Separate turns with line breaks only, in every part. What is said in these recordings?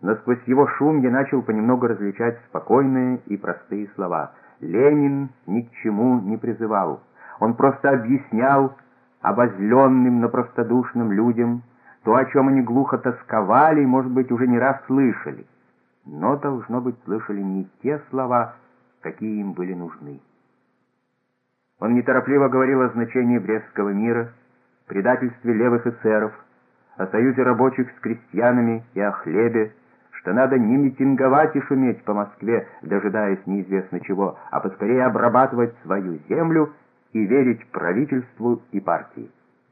но сквозь его шум я начал понемногу различать спокойные и простые слова. Ленин ни к чему не призывал. Он просто объяснял обозленным, но простодушным людям то, о чем они глухо тосковали и, может быть, уже не раз слышали. Но, должно быть, слышали не те слова, какие им были нужны. Он неторопливо говорил о значении Брестского мира, предательстве левых эсеров, о союзе рабочих с крестьянами и о хлебе, что надо не митинговать и шуметь по Москве, дожидаясь неизвестно чего, а поскорее обрабатывать свою землю и верить правительству и партии.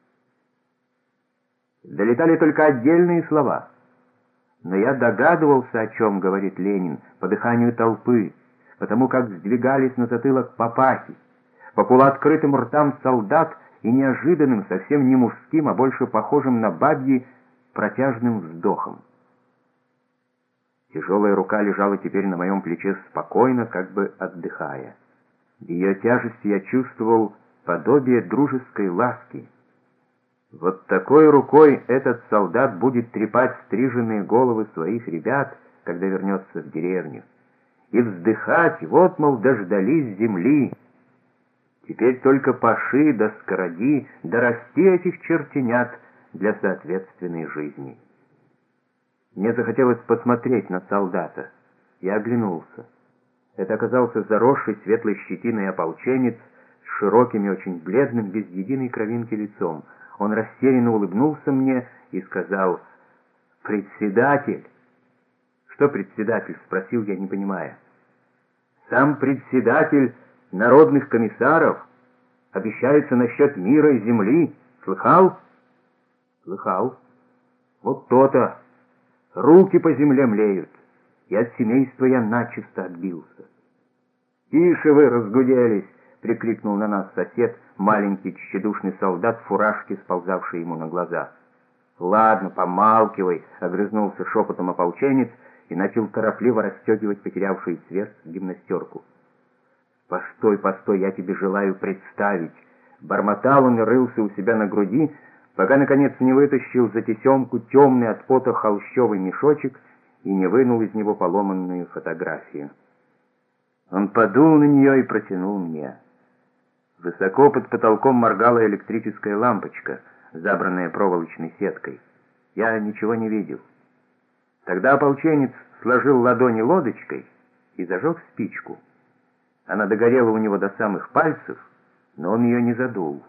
Долетали только отдельные слова, но я догадывался, о чем говорит Ленин, по дыханию толпы, потому как сдвигались на затылок папахи, по полуоткрытым ртам солдат и неожиданным, совсем не мужским, а больше похожим на бабьи, протяжным вздохом. Тяжелая рука лежала теперь на моем плече спокойно, как бы отдыхая. В ее тяжести я чувствовал подобие дружеской ласки. Вот такой рукой этот солдат будет трепать стриженные головы своих ребят, когда вернется в деревню, и вздыхать: вот, мол, дождались земли. Теперь только паши да скороди, да расти этих чертенят для соответственной жизни. Мне захотелось посмотреть на солдата. Я оглянулся. Это оказался заросший светлой щетиной ополченец с широким и очень бледным, без единой кровинки лицом. Он растерянно улыбнулся мне и сказал: «Председатель». «Что председатель?» — спросил я, не понимая. «Сам председатель народных комиссаров обещается насчет мира и земли. Слыхал?» «Слыхал. Вот то-то. Руки по земле млеют, и от семейства я начисто отбился». «Тише вы, разгуделись!» — прикрикнул на нас сосед, маленький тщедушный солдат в фуражке, сползавший ему на глаза. «Ладно, помалкивай!» — огрызнулся шепотом ополченец и начал торопливо расстегивать потерявший цвет гимнастерку. «Постой, постой, я тебе желаю представить!» Бормотал он и рылся у себя на груди, пока, наконец, не вытащил за тесемку темный от пота холщовый мешочек и не вынул из него поломанную фотографию. Он подул на нее и протянул мне. Высоко под потолком моргала электрическая лампочка, забранная проволочной сеткой. Я ничего не видел. Тогда ополченец сложил ладони лодочкой и зажег спичку. Она догорела у него до самых пальцев, но он ее не задул.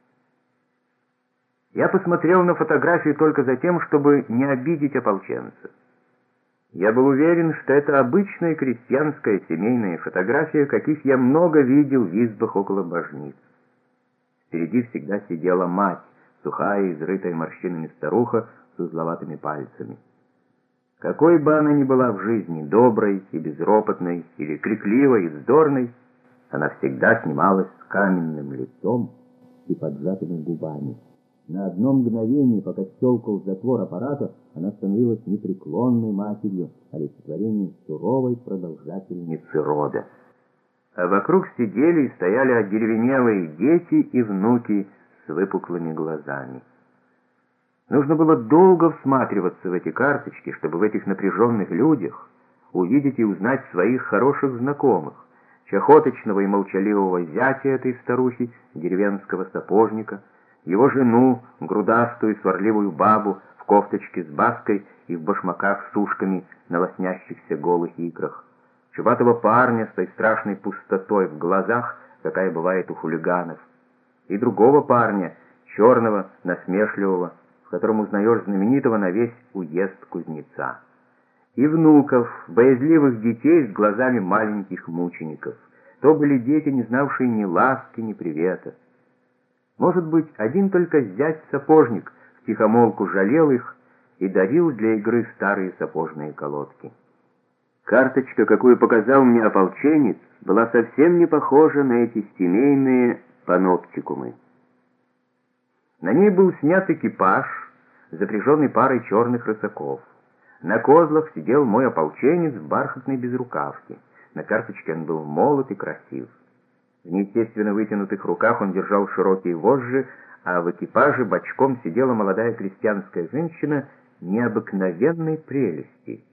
Я посмотрел на фотографию только за тем, чтобы не обидеть ополченца. Я был уверен, что это обычная крестьянская семейная фотография, каких я много видел в избах около божниц. Впереди всегда сидела мать, сухая, изрытая морщинами старуха с узловатыми пальцами. Какой бы она ни была в жизни, доброй и безропотной, или крикливой и вздорной, она всегда снималась с каменным лицом и поджатыми губами. На одно мгновение, пока щелкал затвор аппарата, она становилась непреклонной матерью, олицетворением суровой продолжательницы рода. А вокруг сидели и стояли одеревенелые дети и внуки с выпуклыми глазами. Нужно было долго всматриваться в эти карточки, чтобы в этих напряженных людях увидеть и узнать своих хороших знакомых, чахоточного и молчаливого зятя этой старухи, деревенского сапожника, его жену, грудастую сварливую бабу в кофточке с баской и в башмаках с ушками на лоснящихся голых икрах, чубатого парня с той страшной пустотой в глазах, какая бывает у хулиганов, и другого парня, черного, насмешливого, в котором узнаешь знаменитого на весь уезд кузнеца, и внуков, боязливых детей с глазами маленьких мучеников. То были дети, не знавшие ни ласки, ни привета. Может быть, один только зять-сапожник втихомолку жалел их и дарил для игры старые сапожные колодки. Карточка, какую показал мне ополченец, была совсем не похожа на эти семейные паноптикумы. На ней был снят экипаж, запряженный парой черных рысаков. На козлах сидел мой ополченец в бархатной безрукавке. На карточке он был молод и красив. В неестественно вытянутых руках он держал широкие вожжи, а в экипаже бочком сидела молодая крестьянская женщина необыкновенной прелести.